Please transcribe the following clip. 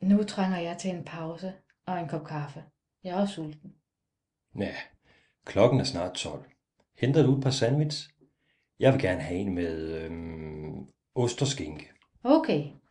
Nu trænger jeg til en pause og en kop kaffe. Jeg er også sulten. Ja, klokken er snart 12. Henter du et par sandwich? Jeg vil gerne have en med ost og skinke. Okay,